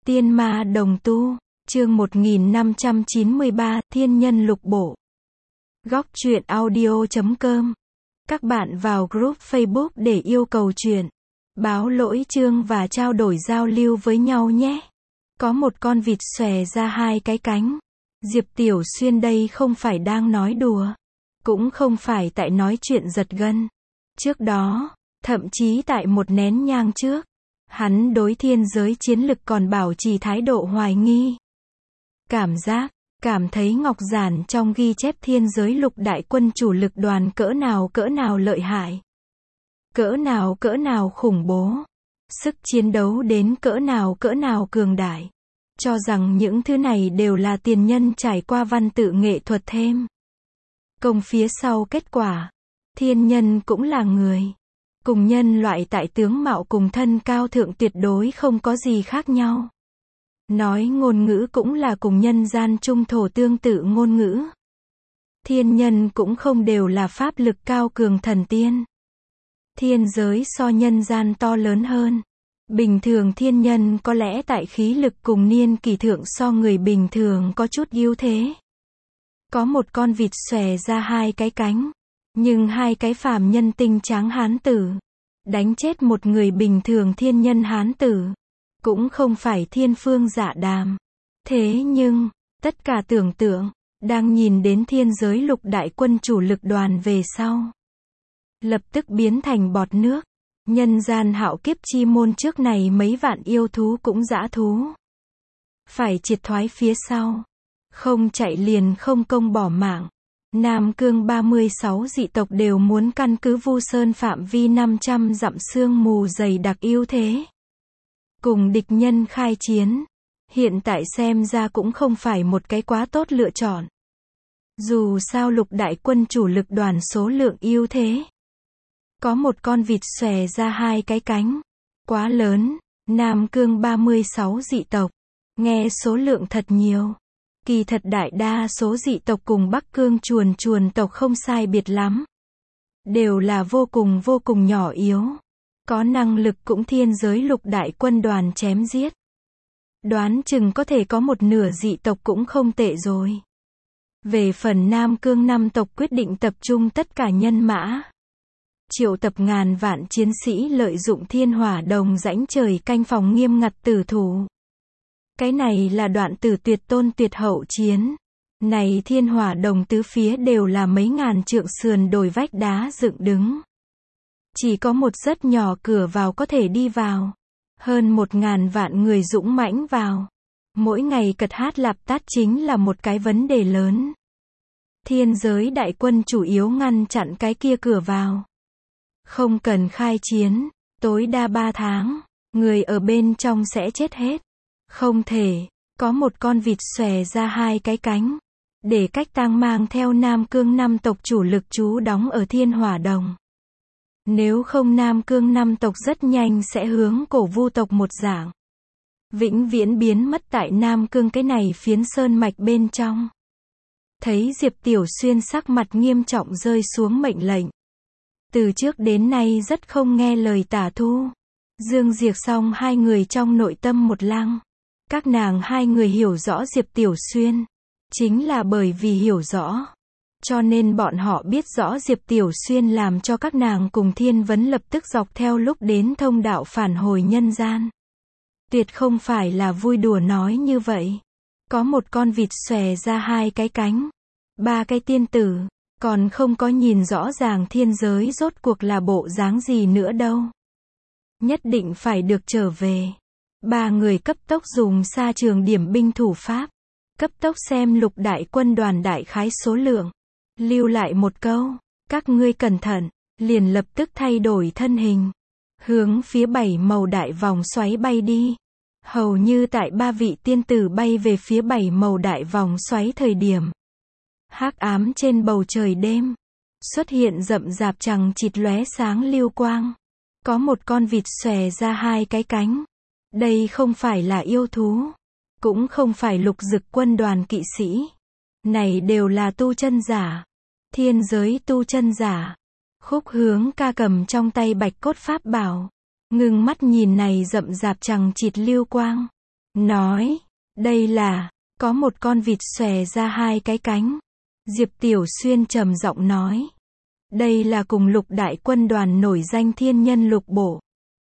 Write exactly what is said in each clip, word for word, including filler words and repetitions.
Tiên ma đồng tu, chương một nghìn năm trăm chín mươi ba, Thiên nhân lục bộ. Góc truyện audio chấm com. Các bạn vào group Facebook để yêu cầu truyện, báo lỗi chương và trao đổi giao lưu với nhau nhé. Có một con vịt xòe ra hai cái cánh. Diệp Tiểu Xuyên đây không phải đang nói đùa, cũng không phải tại nói chuyện giật gân. Trước đó, thậm chí tại một nén nhang trước, hắn đối thiên giới chiến lực còn bảo trì thái độ hoài nghi. Cảm giác, cảm thấy ngọc giản trong ghi chép thiên giới lục đại quân chủ lực đoàn cỡ nào cỡ nào lợi hại. Cỡ nào cỡ nào khủng bố. Sức chiến đấu đến cỡ nào cỡ nào cường đại. Cho rằng những thứ này đều là tiền nhân trải qua văn tự nghệ thuật thêm. Công phía sau kết quả, thiên nhân cũng là người. Cùng nhân loại tại tướng mạo cùng thân cao thượng tuyệt đối không có gì khác nhau. Nói ngôn ngữ cũng là cùng nhân gian trung thổ tương tự ngôn ngữ. Thiên nhân cũng không đều là pháp lực cao cường thần tiên. Thiên giới so nhân gian to lớn hơn. Bình thường thiên nhân có lẽ tại khí lực cùng niên kỳ thượng so người bình thường có chút yếu thế. Có một con vịt xòe ra hai cái cánh, nhưng hai cái phàm nhân tinh tráng hán tử, đánh chết một người bình thường thiên nhân hán tử, cũng không phải thiên phương dạ đàm. Thế nhưng, tất cả tưởng tượng, đang nhìn đến thiên giới lục đại quân chủ lực đoàn về sau, lập tức biến thành bọt nước. Nhân gian hạo kiếp chi môn trước này mấy vạn yêu thú cũng dã thú. Phải triệt thoái phía sau. Không chạy liền không công bỏ mạng. Nam Cương ba mươi sáu dị tộc đều muốn căn cứ Vu Sơn phạm vi năm trăm dặm sương mù dày đặc ưu thế. Cùng địch nhân khai chiến. Hiện tại xem ra cũng không phải một cái quá tốt lựa chọn. Dù sao lục đại quân chủ lực đoàn số lượng ưu thế. Có một con vịt xòe ra hai cái cánh. Quá lớn. Nam Cương ba mươi sáu dị tộc. Nghe số lượng thật nhiều. Kỳ thật đại đa số dị tộc cùng Bắc Cương chuồn chuồn tộc không sai biệt lắm. Đều là vô cùng vô cùng nhỏ yếu. Có năng lực cũng thiên giới lục đại quân đoàn chém giết. Đoán chừng có thể có một nửa dị tộc cũng không tệ rồi. Về phần Nam Cương năm tộc quyết định tập trung tất cả nhân mã. Triệu tập ngàn vạn chiến sĩ lợi dụng thiên hỏa đồng rãnh trời canh phòng nghiêm ngặt tử thủ. Cái này là đoạn tử tuyệt tôn tuyệt hậu chiến. Này thiên hỏa đồng tứ phía đều là mấy ngàn trượng sườn đồi vách đá dựng đứng. Chỉ có một rất nhỏ cửa vào có thể đi vào. Hơn một ngàn vạn người dũng mãnh vào. Mỗi ngày cật hát lạp tát chính là một cái vấn đề lớn. Thiên giới đại quân chủ yếu ngăn chặn cái kia cửa vào. Không cần khai chiến, tối đa ba tháng, người ở bên trong sẽ chết hết. Không thể, có một con vịt xòe ra hai cái cánh, để cách tang mang theo Nam Cương năm tộc chủ lực trú đóng ở thiên hỏa đồng. Nếu không Nam Cương năm tộc rất nhanh sẽ hướng cổ Vu tộc một dạng. Vĩnh viễn biến mất tại Nam Cương cái này phiến sơn mạch bên trong. Thấy Diệp Tiểu Xuyên sắc mặt nghiêm trọng rơi xuống mệnh lệnh. Từ trước đến nay rất không nghe lời Tả Thu. Dương Diệc xong hai người trong nội tâm một lăng. Các nàng hai người hiểu rõ Diệp Tiểu Xuyên. Chính là bởi vì hiểu rõ. Cho nên bọn họ biết rõ Diệp Tiểu Xuyên làm cho các nàng cùng Thiên Vấn lập tức dọc theo lúc đến thông đạo phản hồi nhân gian. Tuyệt không phải là vui đùa nói như vậy. Có một con vịt xòe ra hai cái cánh. Ba cái tiên tử. Còn không có nhìn rõ ràng thiên giới rốt cuộc là bộ dáng gì nữa đâu. Nhất định phải được trở về. Ba người cấp tốc dùng xa trường điểm binh thủ pháp. Cấp tốc xem lục đại quân đoàn đại khái số lượng. Lưu lại một câu. Các ngươi cẩn thận. Liền lập tức thay đổi thân hình. Hướng phía bảy màu đại vòng xoáy bay đi. Hầu như tại ba vị tiên tử bay về phía bảy màu đại vòng xoáy thời điểm. Hắc ám trên bầu trời đêm. Xuất hiện rậm rạp chằng chịt lóe sáng lưu quang. Có một con vịt xòe ra hai cái cánh. Đây không phải là yêu thú. Cũng không phải lục dực quân đoàn kỵ sĩ. Này đều là tu chân giả. Thiên giới tu chân giả. Khúc Hướng ca cầm trong tay bạch cốt pháp bảo. Ngưng mắt nhìn này rậm rạp chằng chịt lưu quang. nói, đây là, có một con vịt xòe ra hai cái cánh. Diệp Tiểu Xuyên trầm giọng nói, đây là cùng lục đại quân đoàn nổi danh thiên nhân lục bộ.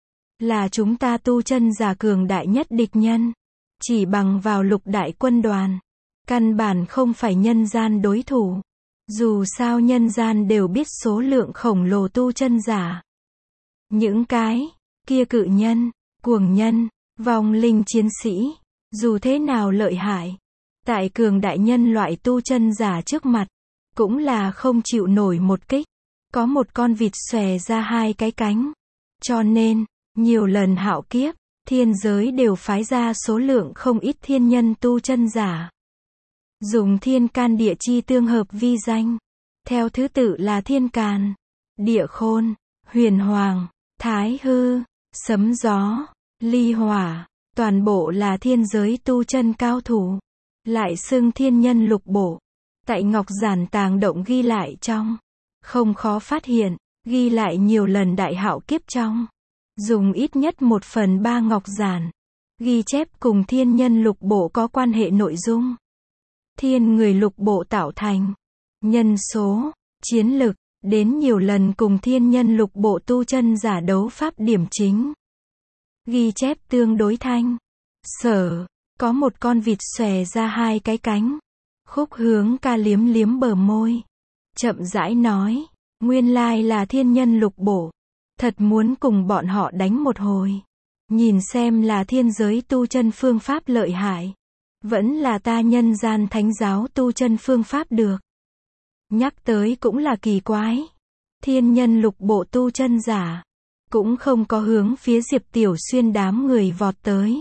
Là chúng ta tu chân giả cường đại nhất địch nhân. Chỉ bằng vào lục đại quân đoàn, căn bản không phải nhân gian đối thủ. Dù sao nhân gian đều biết số lượng khổng lồ tu chân giả. Những cái kia cự nhân, cuồng nhân, vong linh chiến sĩ, dù thế nào lợi hại, tại cường đại nhân loại tu chân giả trước mặt, cũng là không chịu nổi một kích. Có một con vịt xòe ra hai cái cánh. Cho nên, nhiều lần hạo kiếp, thiên giới đều phái ra số lượng không ít thiên nhân tu chân giả. Dùng thiên can địa chi tương hợp vi danh. Theo thứ tự là thiên can, địa khôn, huyền hoàng, thái hư, sấm gió, ly hỏa. Toàn bộ là thiên giới tu chân cao thủ. Lại xưng thiên nhân lục bộ. Tại ngọc giản tàng động ghi lại trong. Không khó phát hiện, ghi lại nhiều lần đại hạo kiếp trong. Dùng ít nhất một phần ba ngọc giản. Ghi chép cùng thiên nhân lục bộ có quan hệ nội dung. Thiên người lục bộ tạo thành. Nhân số, chiến lực, đến nhiều lần cùng thiên nhân lục bộ tu chân giả đấu pháp điểm chính. Ghi chép tương đối thanh. Sở, có một con vịt xòe ra hai cái cánh. Khúc Hướng Ca liếm liếm bờ môi. Chậm rãi nói, nguyên lai là thiên nhân lục bộ. Thật muốn cùng bọn họ đánh một hồi. Nhìn xem là thiên giới tu chân phương pháp lợi hại. Vẫn là ta nhân gian thánh giáo tu chân phương pháp được. Nhắc tới cũng là kỳ quái. Thiên nhân lục bộ tu chân giả. Cũng không có hướng phía Diệp Tiểu Xuyên đám người vọt tới.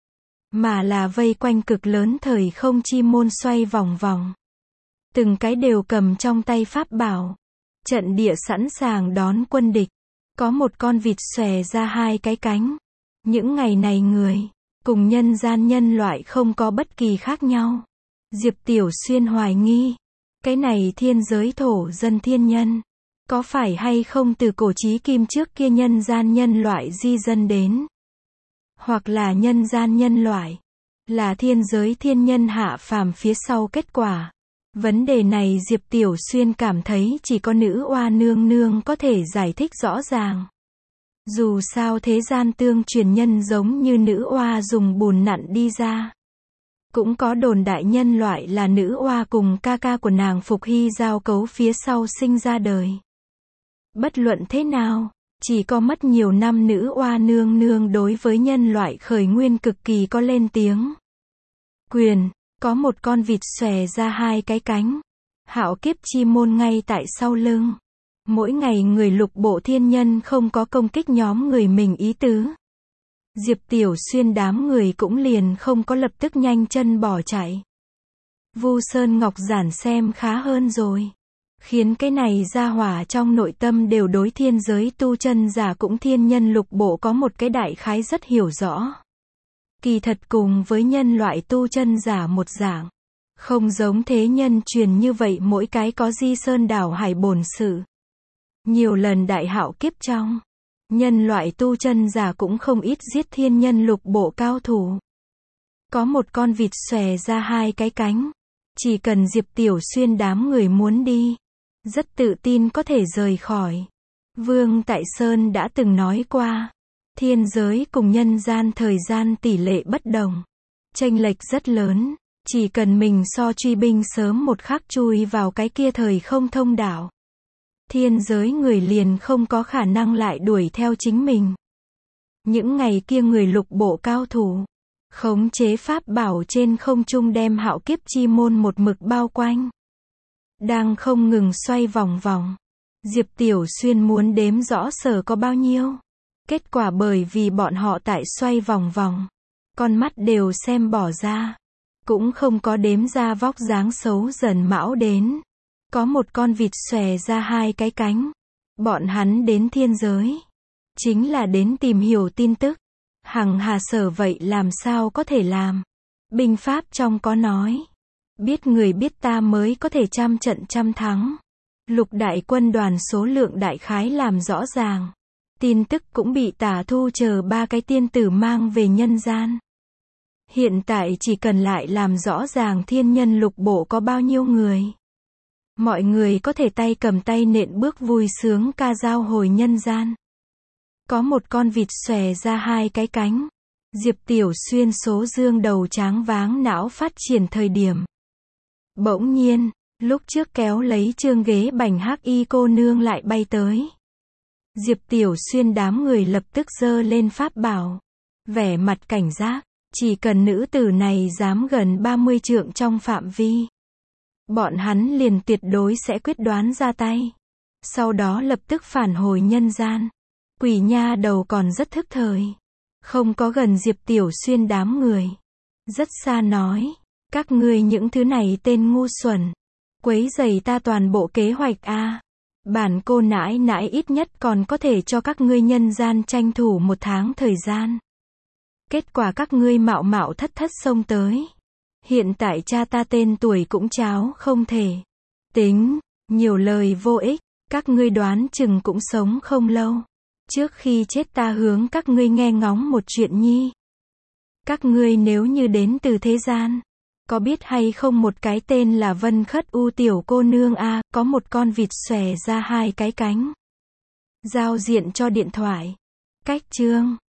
Mà là vây quanh cực lớn thời không chi môn xoay vòng vòng. Từng cái đều cầm trong tay pháp bảo. Trận địa sẵn sàng đón quân địch. Có một con vịt xòe ra hai cái cánh. Những ngày này người, cùng nhân gian nhân loại không có bất kỳ khác nhau. Diệp Tiểu Xuyên hoài nghi. Cái này thiên giới thổ dân thiên nhân. Có phải hay không từ cổ chí kim trước kia nhân gian nhân loại di dân đến? Hoặc là nhân gian nhân loại. Là thiên giới thiên nhân hạ phàm phía sau kết quả. Vấn đề này Diệp Tiểu Xuyên cảm thấy chỉ có nữ oa nương nương có thể giải thích rõ ràng. Dù sao thế gian tương truyền nhân giống như nữ oa dùng bùn nặn đi ra. Cũng có đồn đại nhân loại là nữ oa cùng ca ca của nàng Phục Hy giao cấu phía sau sinh ra đời. Bất luận thế nào, chỉ có mất nhiều năm nữ oa nương nương đối với nhân loại khởi nguyên cực kỳ có lên tiếng. Quyền, có một con vịt xòe ra hai cái cánh. Hạo kiếp chi môn ngay tại sau lưng. Mỗi ngày người lục bộ thiên nhân không có công kích nhóm người mình ý tứ. Diệp Tiểu Xuyên đám người cũng liền không có lập tức nhanh chân bỏ chạy. Vu Sơn Ngọc Giản xem khá hơn rồi. Khiến cái này ra hỏa trong nội tâm đều đối thiên giới tu chân giả cũng thiên nhân lục bộ có một cái đại khái rất hiểu rõ. Kỳ thật cùng với nhân loại tu chân giả một dạng. Không giống thế nhân truyền như vậy mỗi cái có di sơn đảo hải bổn sự. Nhiều lần đại hạo kiếp trong. Nhân loại tu chân giả cũng không ít giết thiên nhân lục bộ cao thủ. Có một con vịt xòe ra hai cái cánh. Chỉ cần Diệp Tiểu Xuyên đám người muốn đi. Rất tự tin có thể rời khỏi. Vương Tại Sơn đã từng nói qua. Thiên giới cùng nhân gian thời gian tỷ lệ bất đồng. Chênh lệch rất lớn. Chỉ cần mình so truy binh sớm một khắc chui vào cái kia thời không thông đạo. Thiên giới người liền không có khả năng lại đuổi theo chính mình. Những ngày kia người lục bộ cao thủ. Khống chế pháp bảo trên không trung đem hạo kiếp chi môn một mực bao quanh. Đang không ngừng xoay vòng vòng. Diệp Tiểu Xuyên muốn đếm rõ sở có bao nhiêu. Kết quả bởi vì bọn họ tại xoay vòng vòng. Con mắt đều xem bỏ ra. Cũng không có đếm ra vóc dáng xấu dần mão đến. Có một con vịt xòe ra hai cái cánh. Bọn hắn đến thiên giới. Chính là đến tìm hiểu tin tức. Hằng hà sở vậy làm sao có thể làm. Binh pháp trong có nói. Biết người biết ta mới có thể trăm trận trăm thắng. Lục đại quân đoàn số lượng đại khái làm rõ ràng. Tin tức cũng bị Tả Thu chờ ba cái tiên tử mang về nhân gian. Hiện tại chỉ cần lại làm rõ ràng thiên nhân lục bộ có bao nhiêu người. Mọi người có thể tay cầm tay nện bước vui sướng ca dao hồi nhân gian. Có một con vịt xòe ra hai cái cánh. Diệp Tiểu Xuyên số dương đầu tráng váng não phát triển thời điểm. Bỗng nhiên, lúc trước kéo lấy trương ghế bành hắc y cô nương lại bay tới. Diệp Tiểu Xuyên đám người lập tức giơ lên pháp bảo. Vẻ mặt cảnh giác, chỉ cần nữ tử này dám gần ba mươi trượng trong phạm vi. Bọn hắn liền tuyệt đối sẽ quyết đoán ra tay. Sau đó lập tức phản hồi nhân gian. Quỷ nha đầu còn rất thức thời. Không có gần Diệp Tiểu Xuyên đám người. Rất xa nói. Các ngươi những thứ này tên ngu xuẩn. Quấy rầy ta toàn bộ kế hoạch a. Bản cô nãi nãi ít nhất còn có thể cho các ngươi nhân gian tranh thủ một tháng thời gian. Kết quả các ngươi mạo mạo thất thất xông tới. Hiện tại cha ta tên tuổi cũng cháo không thể. Tính, nhiều lời vô ích, các ngươi đoán chừng cũng sống không lâu. Trước khi chết ta hướng các ngươi nghe ngóng một chuyện nhi. Các ngươi nếu như đến từ thế gian, có biết hay không một cái tên là Vân Khất U tiểu cô nương a, có một con vịt xòe ra hai cái cánh. Giao diện cho điện thoại. Cách chương